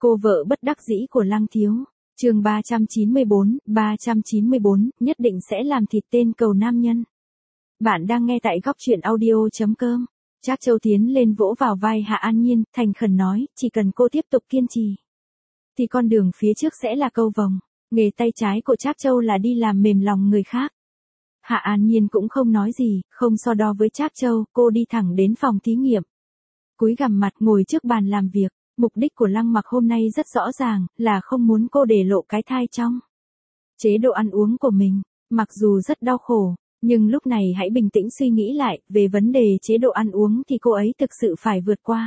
Cô vợ bất đắc dĩ của Lăng Thiếu. Chương 394, nhất định sẽ làm thịt tên cầu nam nhân. Bạn đang nghe tại góc truyện audio.com. Trác Châu tiến lên vỗ vào vai Hạ An Nhiên, thành khẩn nói, chỉ cần cô tiếp tục kiên trì, thì con đường phía trước sẽ là cầu vồng. Nghề tay trái của Trác Châu là đi làm mềm lòng người khác. Hạ An Nhiên cũng không nói gì, không so đo với Trác Châu, cô đi thẳng đến phòng thí nghiệm. Cúi gằm mặt ngồi trước bàn làm việc. Mục đích của Lăng Mặc hôm nay rất rõ ràng, là không muốn cô để lộ cái thai trong chế độ ăn uống của mình. Mặc dù rất đau khổ, nhưng lúc này hãy bình tĩnh suy nghĩ lại, về vấn đề chế độ ăn uống thì cô ấy thực sự phải vượt qua.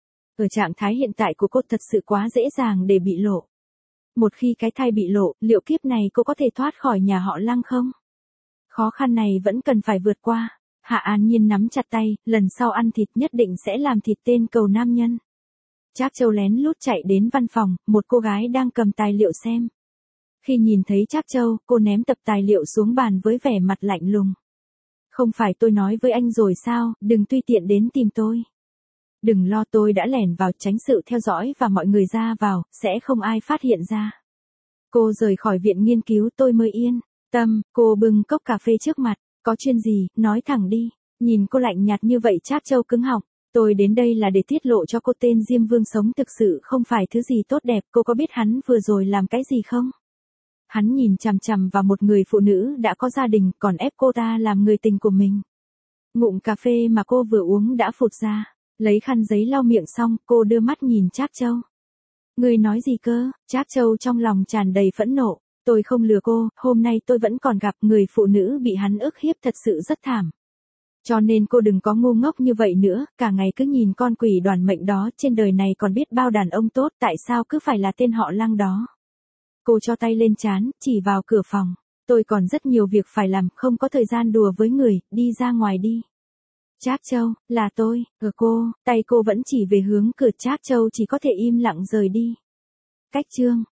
Ở trạng thái hiện tại của cô thật sự quá dễ dàng để bị lộ. Một khi cái thai bị lộ, liệu kiếp này cô có thể thoát khỏi nhà họ Lăng không? Khó khăn này vẫn cần phải vượt qua. Hạ An Nhiên nắm chặt tay, lần sau ăn thịt nhất định sẽ làm thịt tên cầu nam nhân. Trác Châu lén lút chạy đến văn phòng, một cô gái đang cầm tài liệu xem. Khi nhìn thấy Trác Châu, cô ném tập tài liệu xuống bàn với vẻ mặt lạnh lùng. Không phải tôi nói với anh rồi sao, đừng tùy tiện đến tìm tôi. Đừng lo, tôi đã lẻn vào tránh sự theo dõi và mọi người ra vào, sẽ không ai phát hiện ra. Cô rời khỏi viện nghiên cứu tôi mới yên tâm. Cô bưng cốc cà phê trước mặt, có chuyện gì, nói thẳng đi. Nhìn cô lạnh nhạt như vậy Trác Châu cứng họng. Tôi đến đây là để tiết lộ cho cô tên Diêm Vương sống thực sự không phải thứ gì tốt đẹp, cô có biết hắn vừa rồi làm cái gì không? Hắn nhìn chằm chằm vào một người phụ nữ đã có gia đình, còn ép cô ta làm người tình của mình. Ngụm cà phê mà cô vừa uống đã phụt ra, lấy khăn giấy lau miệng xong, cô đưa mắt nhìn Trác Châu. Người nói gì cơ? Trác Châu trong lòng tràn đầy phẫn nộ. Tôi không lừa cô, hôm nay tôi vẫn còn gặp người phụ nữ bị hắn ức hiếp thật sự rất thảm. Cho nên cô đừng có ngu ngốc như vậy nữa, cả ngày cứ nhìn con quỷ đoàn mệnh đó, trên đời này còn biết bao đàn ông tốt, tại sao cứ phải là tên họ Lăng đó. Cô cho tay lên trán, chỉ vào cửa phòng. Tôi còn rất nhiều việc phải làm, không có thời gian đùa với người, đi ra ngoài đi. Trác Châu, là tôi, cô, tay cô vẫn chỉ về hướng cửa. Trác Châu chỉ có thể im lặng rời đi. Cách chương